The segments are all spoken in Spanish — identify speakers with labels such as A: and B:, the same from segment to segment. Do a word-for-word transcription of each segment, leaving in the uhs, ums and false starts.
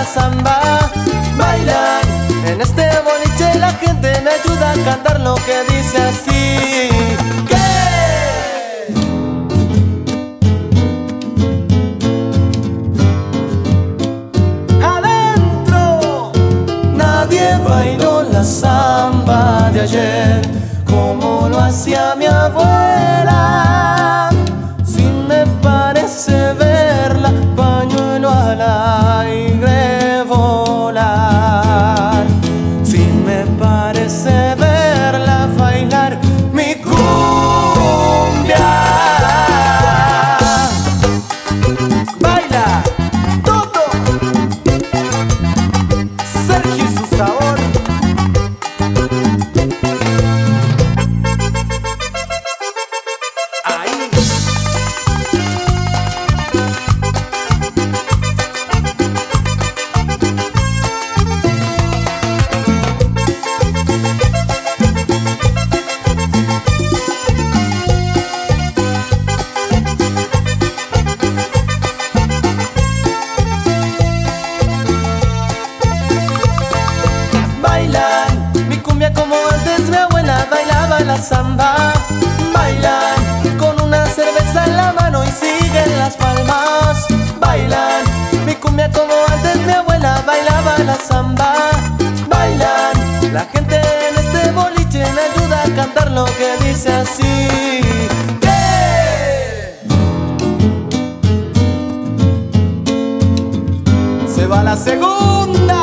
A: la samba. Bailan en este boliche, la gente me ayuda a cantar lo que dice así. ¿Qué? Adentro. Nadie bailó la samba de ayer como lo hacía mi abuela. Si me parece verla, pañuelo al aire volar. Si me parece verla bailar mi cumbia. Baila todo, Sergio y su sabor. Mi cumbia como antes mi abuela bailaba la samba. Bailan con una cerveza en la mano y siguen las palmas. Bailan mi cumbia como antes mi abuela bailaba la samba. Bailan, la gente en este boliche me ayuda a cantar lo que dice así. ¡Eh! Se va la segunda.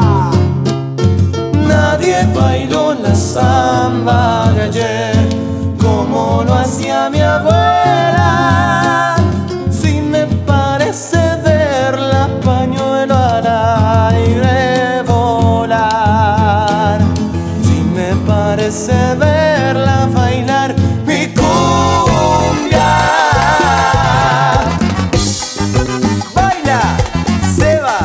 A: Nadie bailó la samba de ayer como lo hacía mi abuela. Si me parece verla, pañuelo al aire volar. Si me parece verla bailar mi cumbia. Baila, se va.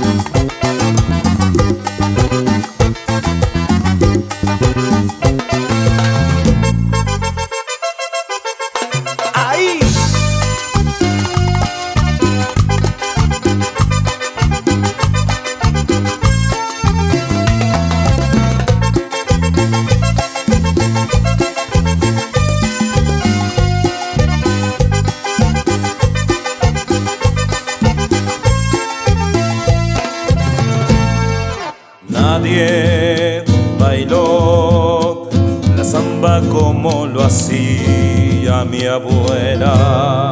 B: Nadie bailó la samba como lo hacía mi abuela.